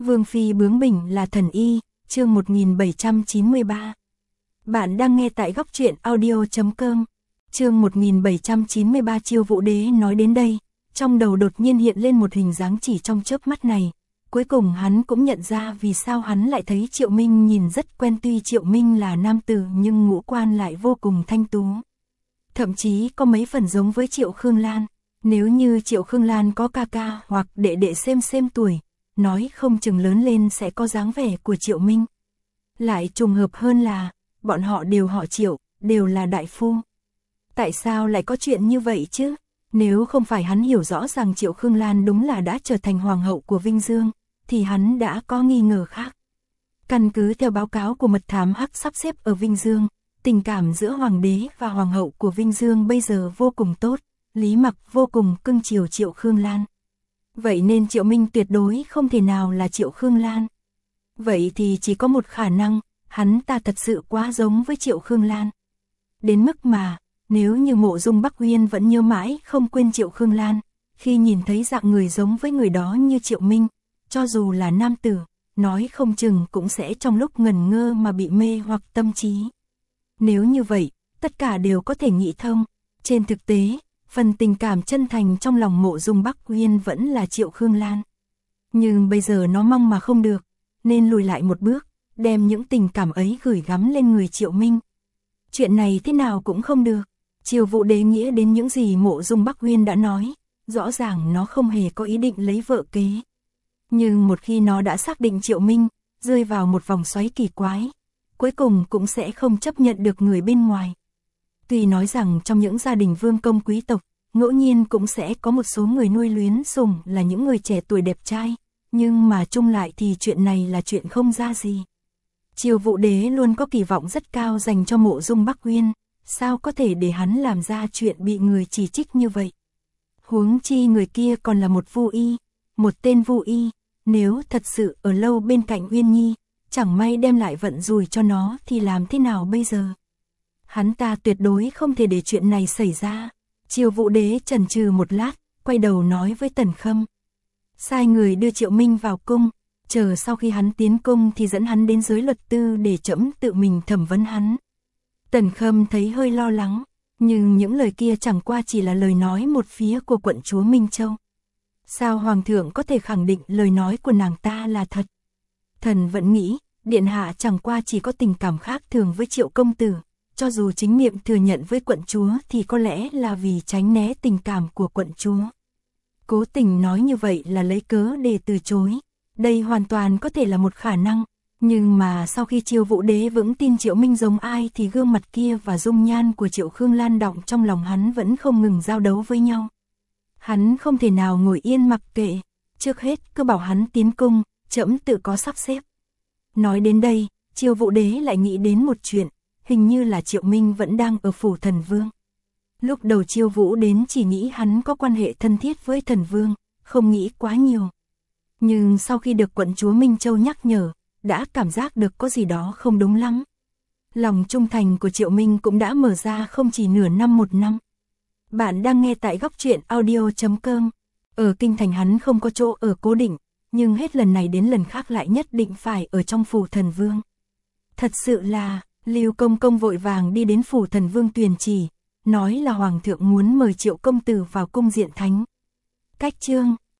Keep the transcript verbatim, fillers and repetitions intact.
Vương phi bướng bỉnh là thần y, chương một nghìn bảy trăm chín mươi ba. Bạn đang nghe tại góc truyện audio chấm com. Chương một nghìn bảy trăm chín mươi ba. Chiêu Vũ Đế nói đến đây, trong đầu đột nhiên hiện lên một hình dáng chỉ trong chớp mắt này. Cuối cùng hắn cũng nhận ra vì sao hắn lại thấy Triệu Minh nhìn rất quen, tuy Triệu Minh là nam tử nhưng ngũ quan lại vô cùng thanh tú. Thậm chí có mấy phần giống với Triệu Khương Lan. Nếu như Triệu Khương Lan có ca ca hoặc đệ đệ xem xem tuổi, nói không chừng lớn lên sẽ có dáng vẻ của Triệu Minh. Lại trùng hợp hơn là, bọn họ đều họ Triệu, đều là đại phu. Tại sao lại có chuyện như vậy chứ? Nếu không phải hắn hiểu rõ rằng Triệu Khương Lan đúng là đã trở thành hoàng hậu của Vinh Dương, thì hắn đã có nghi ngờ khác. Căn cứ theo báo cáo của mật thám Hắc sắp xếp ở Vinh Dương, tình cảm giữa hoàng đế và hoàng hậu của Vinh Dương bây giờ vô cùng tốt, Lý Mặc vô cùng cưng chiều Triệu Khương Lan. Vậy nên Triệu Minh tuyệt đối không thể nào là Triệu Khương Lan. Vậy thì chỉ có một khả năng, hắn ta thật sự quá giống với Triệu Khương Lan. Đến mức mà, nếu như Mộ Dung Bắc Uyên vẫn nhớ mãi không quên Triệu Khương Lan, khi nhìn thấy dạng người giống với người đó như Triệu Minh, cho dù là nam tử, nói không chừng cũng sẽ trong lúc ngẩn ngơ mà bị mê hoặc tâm trí. Nếu như vậy, tất cả đều có thể nghĩ thông. Trên thực tế, phần tình cảm chân thành trong lòng Mộ Dung Bắc Uyên vẫn là Triệu Khương Lan. Nhưng bây giờ nó mong mà không được, nên lùi lại một bước, đem những tình cảm ấy gửi gắm lên người Triệu Minh. Chuyện này thế nào cũng không được. Chiêu Vũ Đế nghĩa đến những gì Mộ Dung Bắc Uyên đã nói, rõ ràng nó không hề có ý định lấy vợ kế. Nhưng một khi nó đã xác định Triệu Minh rơi vào một vòng xoáy kỳ quái, cuối cùng cũng sẽ không chấp nhận được người bên ngoài. Tuy nói rằng trong những gia đình vương công quý tộc, ngẫu nhiên cũng sẽ có một số người nuôi luyến sủng là những người trẻ tuổi đẹp trai, nhưng mà chung lại thì chuyện này là chuyện không ra gì. Chiêu Vũ Đế luôn có kỳ vọng rất cao dành cho Mộ Dung Bắc Uyên, sao có thể để hắn làm ra chuyện bị người chỉ trích như vậy. Huống chi người kia còn là một vu y, một tên vu y, nếu thật sự ở lâu bên cạnh Uyên Nhi, chẳng may đem lại vận rủi cho nó thì làm thế nào bây giờ? Hắn ta tuyệt đối không thể để chuyện này xảy ra. Chiêu Vũ Đế chần chừ một lát, quay đầu nói với Tần Khâm. Sai người đưa Triệu Minh vào cung, chờ sau khi hắn tiến cung thì dẫn hắn đến giới luật tư để trẫm tự mình thẩm vấn hắn. Tần Khâm thấy hơi lo lắng, nhưng những lời kia chẳng qua chỉ là lời nói một phía của quận chúa Minh Châu. Sao Hoàng thượng có thể khẳng định lời nói của nàng ta là thật? Thần vẫn nghĩ, điện hạ chẳng qua chỉ có tình cảm khác thường với Triệu công tử. Cho dù chính miệng thừa nhận với quận chúa thì có lẽ là vì tránh né tình cảm của quận chúa. Cố tình nói như vậy là lấy cớ để từ chối. Đây hoàn toàn có thể là một khả năng. Nhưng mà sau khi Chiêu Vũ Đế vững tin Triệu Minh giống ai thì gương mặt kia và dung nhan của Triệu Khương Lan đọng trong lòng hắn vẫn không ngừng giao đấu với nhau. Hắn không thể nào ngồi yên mặc kệ. Trước hết cứ bảo hắn tiến cung, trẫm tự có sắp xếp. Nói đến đây, Chiêu Vũ Đế lại nghĩ đến một chuyện. Hình như là Triệu Minh vẫn đang ở phủ Thần Vương. Lúc đầu Chiêu Vũ đến chỉ nghĩ hắn có quan hệ thân thiết với Thần Vương, không nghĩ quá nhiều. Nhưng sau khi được quận chúa Minh Châu nhắc nhở, đã cảm giác được có gì đó không đúng lắm. Lòng trung thành của Triệu Minh cũng đã mở ra không chỉ nửa năm một năm. Bạn đang nghe tại góc truyện audio chấm com. Ở kinh thành hắn không có chỗ ở cố định, nhưng hết lần này đến lần khác lại nhất định phải ở trong phủ Thần Vương. Thật sự là... Lưu Công Công vội vàng đi đến phủ Thần Vương tuyên chỉ, nói là Hoàng thượng muốn mời Triệu công tử vào cung diện thánh. Cách chương,